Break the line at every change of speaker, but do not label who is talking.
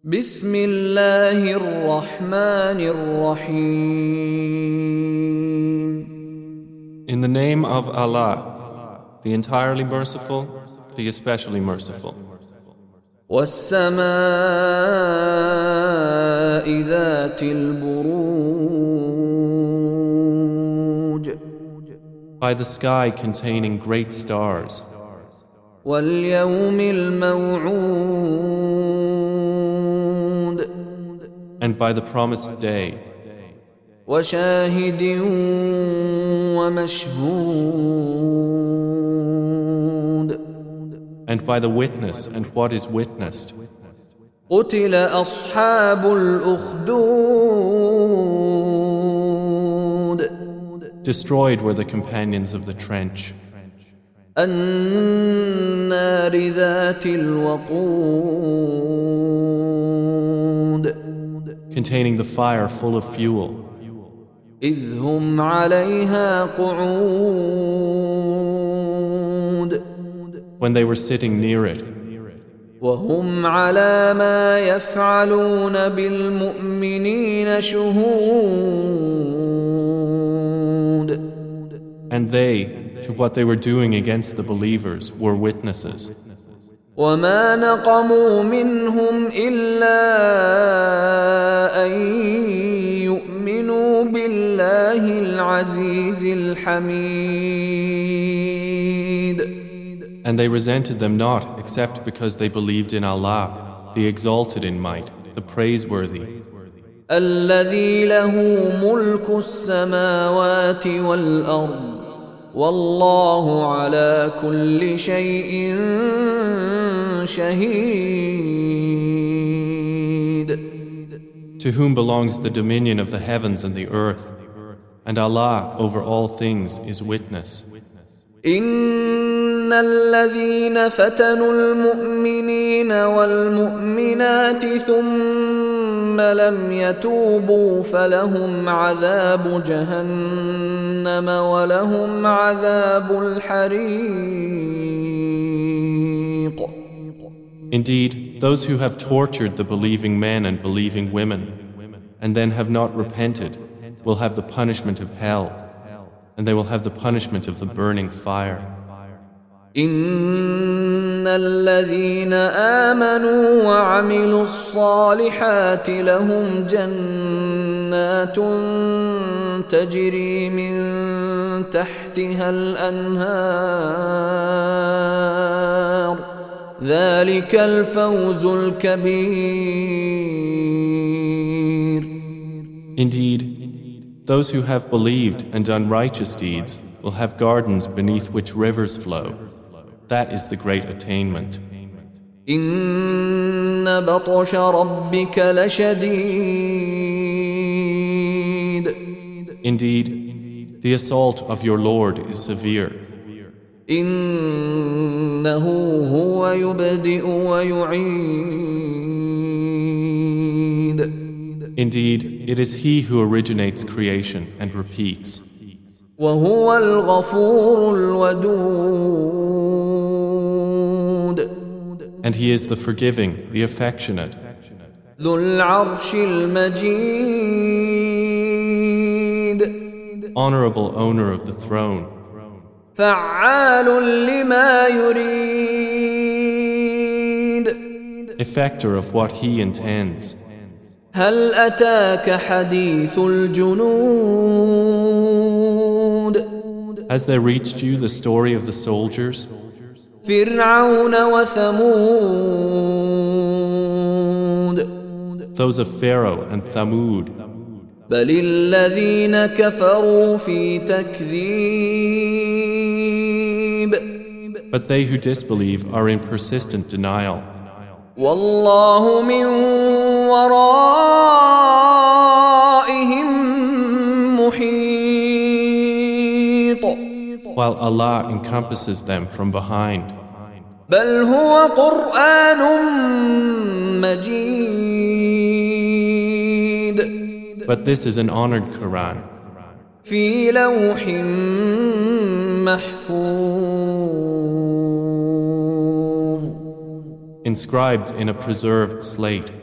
بسم الله الرحمن الرحيم.
In the name of Allah, the entirely merciful, the especially merciful.
والسماء ذات البروج.
By the sky containing great stars.
واليوم الموعود.
And by the promised day.
وشاهد ومشهود.
And by the witness and what is witnessed.
قتل أصحاب الأخدود.
Destroyed were the companions of the trench.
النار ذات الوقود.
Containing the fire full of fuel.
إذ هم عليها قعود.
When they were sitting near it.
وهم على ما يفعلون بالمؤمنين شهود.
And they, to what they were doing against the believers, were witnesses.
وما نقموا منهم إلا أن يؤمنوا بالله العزيز الحميد.
And they resented them not except because they believed in Allah, the exalted in might, the praiseworthy.
الذي له ملك السماوات والأرض والله على كل شيء شهيد.
To whom belongs the dominion of the heavens and the earth, and Allah over all things is witness.
إن الذين فتنوا المؤمنين والمؤمنات ثم لم يتوبوا فلهم عذاب جهنم ولهم عذاب الحريق.
Indeed, those who have tortured the believing men and believing women, and then have not repented, will have the punishment of hell, and they will have the punishment of the burning fire.
إن الذين آمنوا وعملوا الصالحات لهم جنات تجري من تحتها الأنهار ذلك الفوز الكبير.
Indeed, those who have believed and done righteous deeds will have gardens beneath which rivers flow. That is the great attainment.
إن بطش ربك لشديد.
Indeed, the assault of your Lord is severe.
إنه هو يبدئ ويعيد.
Indeed, it is He who originates creation and repeats.
وهو الغفور الودود.
And He is the forgiving, the affectionate.
ذو العرش المجيد.
Honorable owner of the throne.
فعال لما يريد.
Effector of what He intends.
هل أتاك حديث الجنود.
Has there reached you the story of the soldiers?
فرعون وثمود.
Those of Pharaoh and Thamud.
بل الذين كفروا في تكذيب.
But they who disbelieve are in persistent denial.
والله من ورائهم محيط.
While Allah encompasses them from behind.
بل هو قرآن مجيد.
But this is an honored Quran.
في لوح محفوظ.
inscribed in a preserved slate.